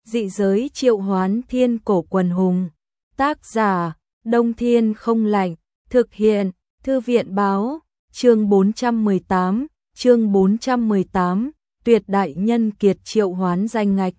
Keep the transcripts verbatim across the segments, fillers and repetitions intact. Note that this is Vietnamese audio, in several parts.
Dị giới triệu hoán thiên cổ quần hùng. Tác giả, Đông Thiên Không Lạnh. Thực hiện, Thư viện báo. Chương bốn trăm mười tám, chương bốn trăm mười tám, tuyệt đại nhân kiệt triệu hoán danh ngạch.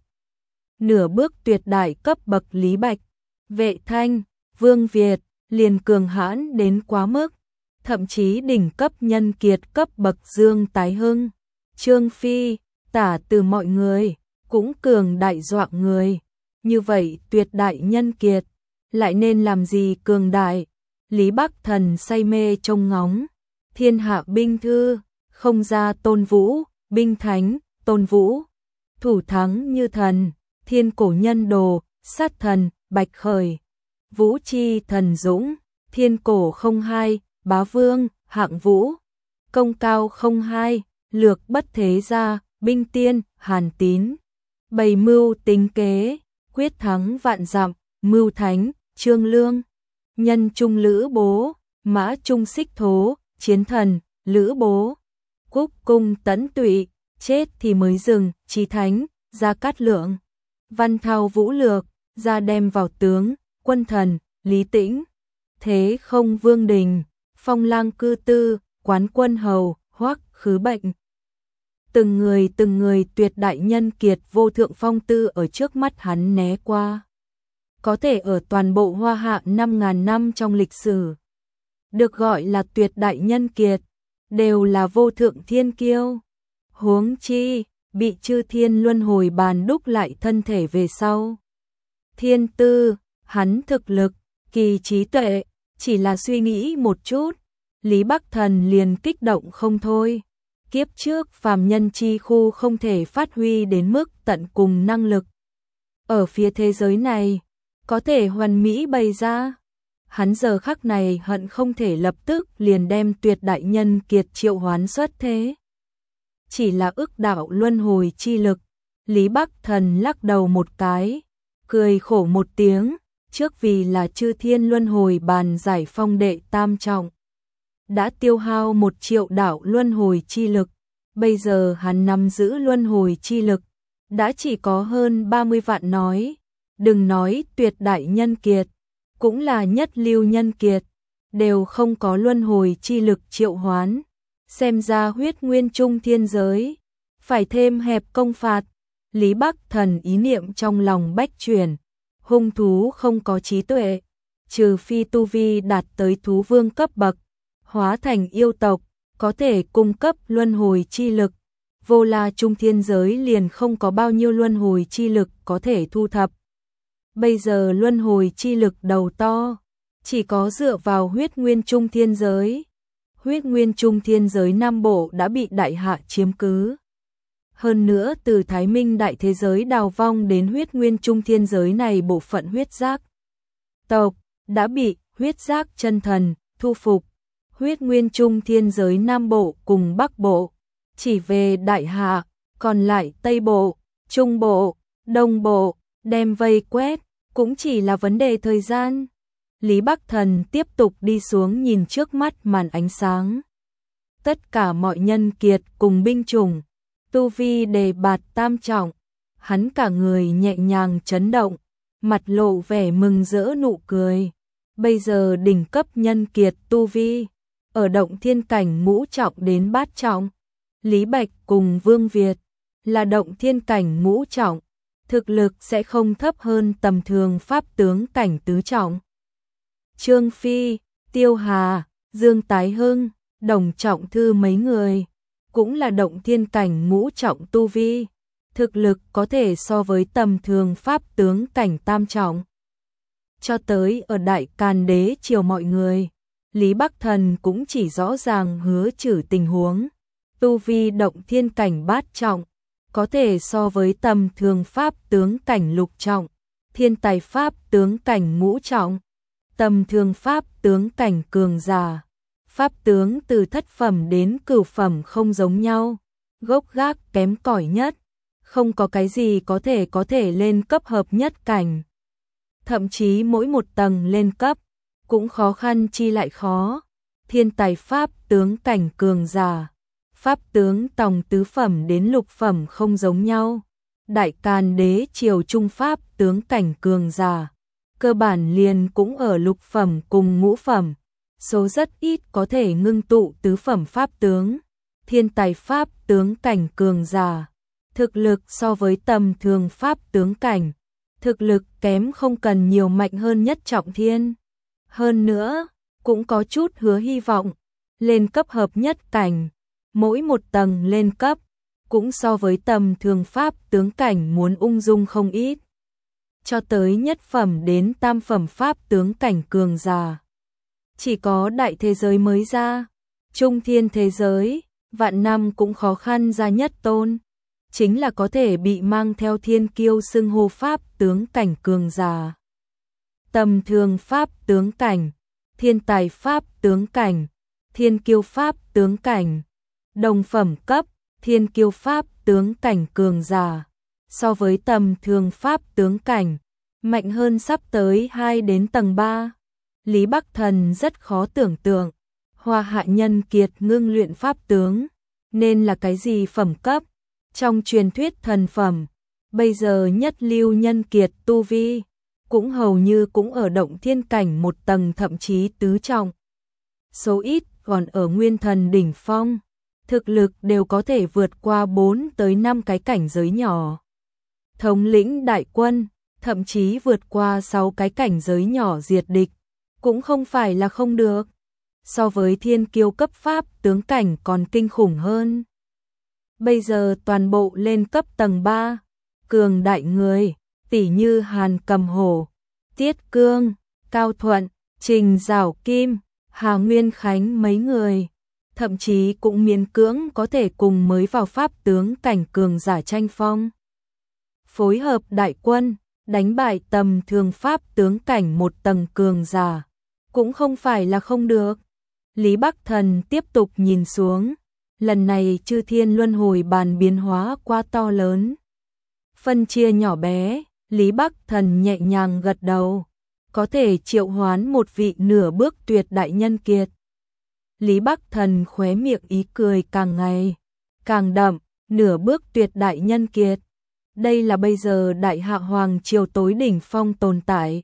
Nửa bước tuyệt đại cấp bậc Lý Bạch, Vệ Thanh, Vương Việt, liền cường hãn đến quá mức, thậm chí đỉnh cấp nhân kiệt cấp bậc Dương Tái Hưng, Trương Phi, tả từ mọi người, cũng cường đại dọa người. Như vậy tuyệt đại nhân kiệt, lại nên làm gì cường đại? Lý Bắc Thần say mê trông ngóng. Thiên hạ binh thư, không ra Tôn Vũ, binh thánh, Tôn Vũ. Thủ thắng như thần, thiên cổ nhân đồ, sát thần, Bạch Khởi. Vũ chi thần dũng, thiên cổ không hai, bá vương, hạng vũ. Công cao không hai, lược bất thế gia, binh tiên, Hàn Tín. Bày mưu tính kế, quyết thắng vạn dặm, mưu thánh, Trương Lương. Nhân trung Lữ Bố, mã trung Xích Thố, chiến thần, Lữ Bố. Cúc cung Tấn Tụy, chết thì mới dừng, Chí Thánh, Gia Cát Lượng. Văn Thao Vũ Lược, ra đem vào tướng, quân thần, Lý Tĩnh. Thế Không Vương Đình, Phong Lang Cư Tư, Quán Quân Hầu, Hoắc Khứ Bệnh. Từng người từng người tuyệt đại nhân kiệt vô thượng phong tư ở trước mắt hắn né qua. Có thể ở toàn bộ Hoa Hạ năm ngàn năm trong lịch sử, được gọi là tuyệt đại nhân kiệt, đều là vô thượng thiên kiêu. Huống chi, bị chư thiên luân hồi bàn đúc lại thân thể về sau. Thiên tư, hắn thực lực, kỳ trí tuệ, chỉ là suy nghĩ một chút, Lý Bắc Thần liền kích động không thôi. Kiếp trước phàm nhân chi khu không thể phát huy đến mức tận cùng năng lực. Ở phía thế giới này, có thể hoàn mỹ bày ra. Hắn giờ khắc này hận không thể lập tức liền đem tuyệt đại nhân kiệt triệu hoán xuất thế. Chỉ là ức đạo luân hồi chi lực, Lý Bắc Thần lắc đầu một cái, cười khổ một tiếng, trước vì là chư thiên luân hồi bàn giải phong đệ tam trọng. Đã tiêu hao một triệu đạo luân hồi chi lực, bây giờ hắn nắm giữ luân hồi chi lực, đã chỉ có hơn ba mươi vạn nói. Đừng nói tuyệt đại nhân kiệt, cũng là nhất lưu nhân kiệt, đều không có luân hồi chi lực triệu hoán. Xem ra huyết nguyên trung thiên giới, phải thêm hẹp công phạt. Lý Bắc Thần ý niệm trong lòng bách chuyển, hung thú không có trí tuệ, trừ phi tu vi đạt tới thú vương cấp bậc, hóa thành yêu tộc, có thể cung cấp luân hồi chi lực. Vô La trung thiên giới liền không có bao nhiêu luân hồi chi lực có thể thu thập. Bây giờ luân hồi chi lực đầu to, chỉ có dựa vào huyết nguyên trung thiên giới. Huyết nguyên trung thiên giới Nam Bộ đã bị đại hạ chiếm cứ. Hơn nữa từ Thái Minh đại thế giới đào vong đến huyết nguyên trung thiên giới này bộ phận huyết giác tộc đã bị huyết giác chân thần thu phục. Huyết nguyên trung thiên giới Nam Bộ cùng Bắc Bộ chỉ về đại hạ, còn lại Tây Bộ, Trung Bộ, Đông Bộ đem vây quét cũng chỉ là vấn đề thời gian. Lý Bắc Thần tiếp tục đi xuống nhìn trước mắt màn ánh sáng. Tất cả mọi nhân kiệt cùng binh chủng, tu vi đề bạt tam trọng, hắn cả người nhẹ nhàng chấn động, mặt lộ vẻ mừng rỡ nụ cười. Bây giờ đỉnh cấp nhân kiệt tu vi, ở động thiên cảnh ngũ trọng đến bát trọng. Lý Bạch cùng Vương Việt là động thiên cảnh ngũ trọng, thực lực sẽ không thấp hơn tầm thường pháp tướng cảnh tứ trọng. Trương Phi, Tiêu Hà, Dương Tái Hưng, Đồng Trọng Thư mấy người, cũng là động thiên cảnh ngũ trọng tu vi, thực lực có thể so với tầm thường pháp tướng cảnh tam trọng. Cho tới ở Đại Càn Đế triều mọi người, Lý Bắc Thần cũng chỉ rõ ràng hứa trừ tình huống, tu vi động thiên cảnh bát trọng, có thể so với tầm thường pháp tướng cảnh lục trọng, thiên tài pháp tướng cảnh ngũ trọng, tầm thường pháp tướng cảnh cường giả. Pháp tướng từ thất phẩm đến cửu phẩm không giống nhau, gốc gác kém cỏi nhất, không có cái gì có thể có thể lên cấp hợp nhất cảnh. Thậm chí mỗi một tầng lên cấp, cũng khó khăn chi lại khó. Thiên tài pháp tướng cảnh cường giả, pháp tướng tòng tứ phẩm đến lục phẩm không giống nhau, Đại Càn đế triều Trung Pháp tướng cảnh cường giả, cơ bản liền cũng ở lục phẩm cùng ngũ phẩm, số rất ít có thể ngưng tụ tứ phẩm pháp tướng, thiên tài pháp tướng cảnh cường giả. Thực lực so với tầm thường pháp tướng cảnh, thực lực kém không cần nhiều, mạnh hơn nhất trọng thiên. Hơn nữa, cũng có chút hứa hy vọng, lên cấp hợp nhất cảnh, mỗi một tầng lên cấp, cũng so với tầm thường pháp tướng cảnh muốn ung dung không ít. Cho tới nhất phẩm đến tam phẩm pháp tướng cảnh cường giả. Chỉ có đại thế giới mới ra, trung thiên thế giới, vạn năm cũng khó khăn ra nhất tôn. Chính là có thể bị mang theo thiên kiêu xưng hô pháp tướng cảnh cường giả. Tầm thường pháp tướng cảnh, thiên tài pháp tướng cảnh, thiên kiêu pháp tướng cảnh, đồng phẩm cấp, thiên kiêu pháp tướng cảnh cường giả. So với tầm thường pháp tướng cảnh, mạnh hơn sắp tới hai đến tầng ba. Lý Bắc Thần rất khó tưởng tượng, Hoa Hạ Nhân Kiệt ngưng luyện pháp tướng, nên là cái gì phẩm cấp? Trong truyền thuyết thần phẩm, bây giờ nhất lưu Nhân Kiệt tu vi, cũng hầu như cũng ở động thiên cảnh một tầng thậm chí tứ trọng. Số ít còn ở nguyên thần đỉnh phong, thực lực đều có thể vượt qua bốn tới năm cái cảnh giới nhỏ. Thống lĩnh đại quân, thậm chí vượt qua sáu cái cảnh giới nhỏ diệt địch, cũng không phải là không được. So với thiên kiêu cấp pháp tướng cảnh còn kinh khủng hơn. Bây giờ toàn bộ lên cấp tầng ba, cường đại người, tỷ như Hàn Cầm Hổ, Tiết Cương, Cao Thuận, Trình Giảo Kim, Hà Nguyên Khánh mấy người, thậm chí cũng miễn cưỡng có thể cùng mới vào pháp tướng cảnh cường giả tranh phong. Phối hợp đại quân, đánh bại tầm thường pháp tướng cảnh một tầng cường giả, cũng không phải là không được. Lý Bắc Thần tiếp tục nhìn xuống, lần này chư thiên luân hồi bàn biến hóa quá to lớn. Phân chia nhỏ bé, Lý Bắc Thần nhẹ nhàng gật đầu, có thể triệu hoán một vị nửa bước tuyệt đại nhân kiệt. Lý Bắc Thần khóe miệng ý cười càng ngày càng đậm, nửa bước tuyệt đại nhân kiệt. Đây là bây giờ đại hạ hoàng triều tối đỉnh phong tồn tại.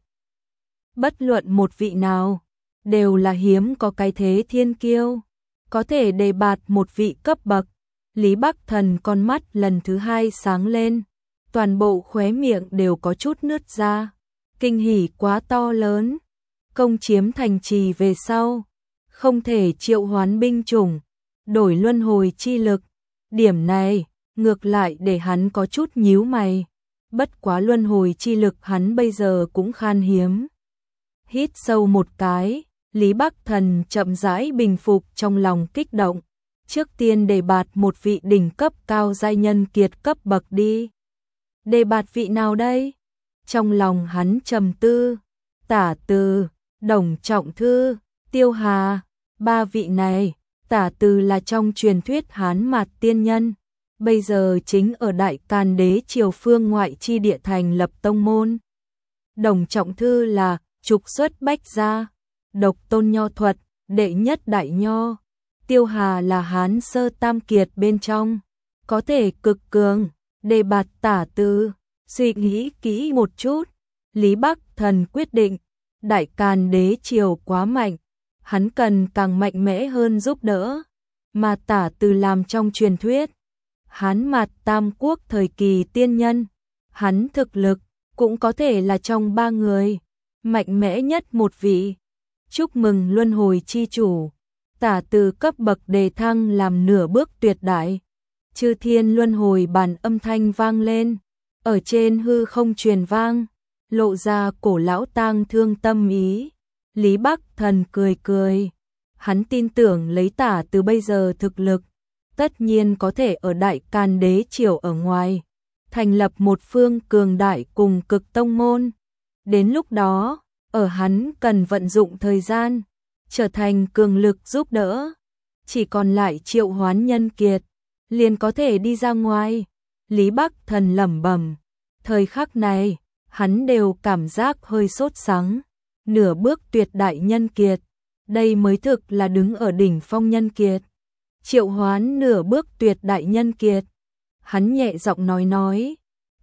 Bất luận một vị nào, đều là hiếm có cái thế thiên kiêu, có thể đề bạt một vị cấp bậc. Lý Bắc Thần con mắt lần thứ hai sáng lên, toàn bộ khóe miệng đều có chút nứt ra, kinh hỉ quá to lớn. Công chiếm thành trì về sau, không thể triệu hoán binh chủng, đổi luân hồi chi lực. Điểm này, ngược lại để hắn có chút nhíu mày. Bất quá luân hồi chi lực hắn bây giờ cũng khan hiếm. Hít sâu một cái, Lý Bắc Thần chậm rãi bình phục trong lòng kích động. Trước tiên đề bạt một vị đỉnh cấp cao giai nhân kiệt cấp bậc đi. Đề bạt vị nào đây? Trong lòng hắn trầm tư. Tả Từ, Đồng Trọng Thư, Tiêu Hà. Ba vị này, Tả Từ là trong truyền thuyết Hán Mạt tiên nhân, bây giờ chính ở Đại Càn đế triều phương ngoại chi địa thành lập tông môn. Đồng Trọng Thư là trục xuất bách gia, độc tôn nho thuật, đệ nhất đại nho. Tiêu Hà là Hán sơ tam kiệt bên trong, có thể cực cường. Đề bạt Tả Từ, suy nghĩ kỹ một chút, Lý Bắc Thần quyết định, Đại Càn đế triều quá mạnh, hắn cần càng mạnh mẽ hơn giúp đỡ, mà Tả Từ làm trong truyền thuyết Hán Mạt tam quốc thời kỳ tiên nhân, hắn thực lực cũng có thể là trong ba người mạnh mẽ nhất một vị. Chúc mừng luân hồi chi chủ, Tả Từ cấp bậc đề thăng làm nửa bước tuyệt đại. Chư thiên luân hồi bàn âm thanh vang lên, ở trên hư không truyền vang, lộ ra cổ lão tang thương tâm ý. Lý Bắc Thần cười cười, hắn tin tưởng lấy Tả Từ bây giờ thực lực, tất nhiên có thể ở Đại Càn đế triều ở ngoài, thành lập một phương cường đại cùng cực tông môn. Đến lúc đó, ở hắn cần vận dụng thời gian, trở thành cường lực giúp đỡ, chỉ còn lại triệu hoán nhân kiệt, liền có thể đi ra ngoài. Lý Bắc Thần lẩm bẩm, thời khắc này, hắn đều cảm giác hơi sốt sắng. Nửa bước tuyệt đại nhân kiệt, đây mới thực là đứng ở đỉnh phong nhân kiệt. Triệu hoán nửa bước tuyệt đại nhân kiệt, hắn nhẹ giọng nói nói,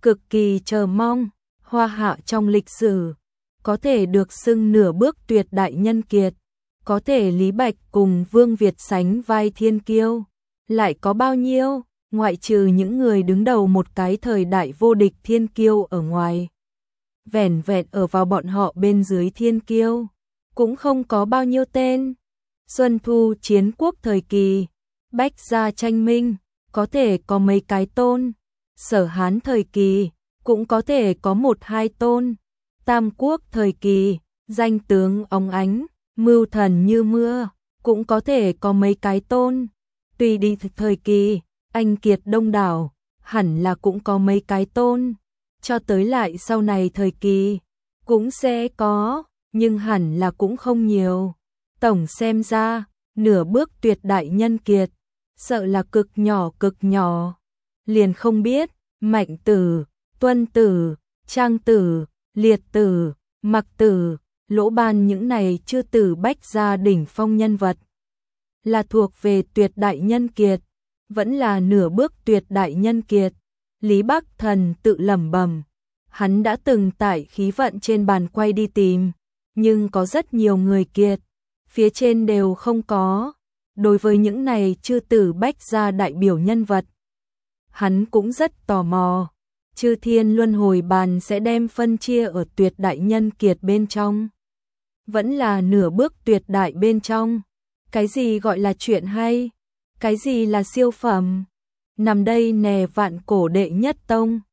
cực kỳ chờ mong, Hoa Hạ trong lịch sử, có thể được xưng nửa bước tuyệt đại nhân kiệt, có thể Lý Bạch cùng Vương Việt sánh vai thiên kiêu, lại có bao nhiêu, ngoại trừ những người đứng đầu một cái thời đại vô địch thiên kiêu ở ngoài. Vẻn vẹn ở vào bọn họ bên dưới thiên kiêu, cũng không có bao nhiêu tên. Xuân Thu chiến quốc thời kỳ, Bách gia tranh minh, có thể có mấy cái tôn. Sở Hán thời kỳ, cũng có thể có một hai tôn. Tam Quốc thời kỳ, danh tướng óng ánh, mưu thần như mưa, cũng có thể có mấy cái tôn. Tùy đi thời kỳ, anh kiệt đông đảo, hẳn là cũng có mấy cái tôn. Cho tới lại sau này thời kỳ, cũng sẽ có, nhưng hẳn là cũng không nhiều. Tổng xem ra, nửa bước tuyệt đại nhân kiệt, sợ là cực nhỏ cực nhỏ. Liền không biết, Mạnh Tử, Tuân Tử, Trang Tử, Liệt Tử, Mặc Tử, Lỗ Ban những này chưa tử Bách gia đỉnh phong nhân vật. Là thuộc về tuyệt đại nhân kiệt, vẫn là nửa bước tuyệt đại nhân kiệt. Lý Bắc Thần tự lẩm bẩm, hắn đã từng tải khí vận trên bàn quay đi tìm, nhưng có rất nhiều người kiệt, phía trên đều không có. Đối với những này chư tử Bách gia đại biểu nhân vật, hắn cũng rất tò mò. Chư thiên luân hồi bàn sẽ đem phân chia ở tuyệt đại nhân kiệt bên trong, vẫn là nửa bước tuyệt đại bên trong. Cái gì gọi là chuyện hay? Cái gì là siêu phẩm? Nằm đây nè vạn cổ đệ nhất tông.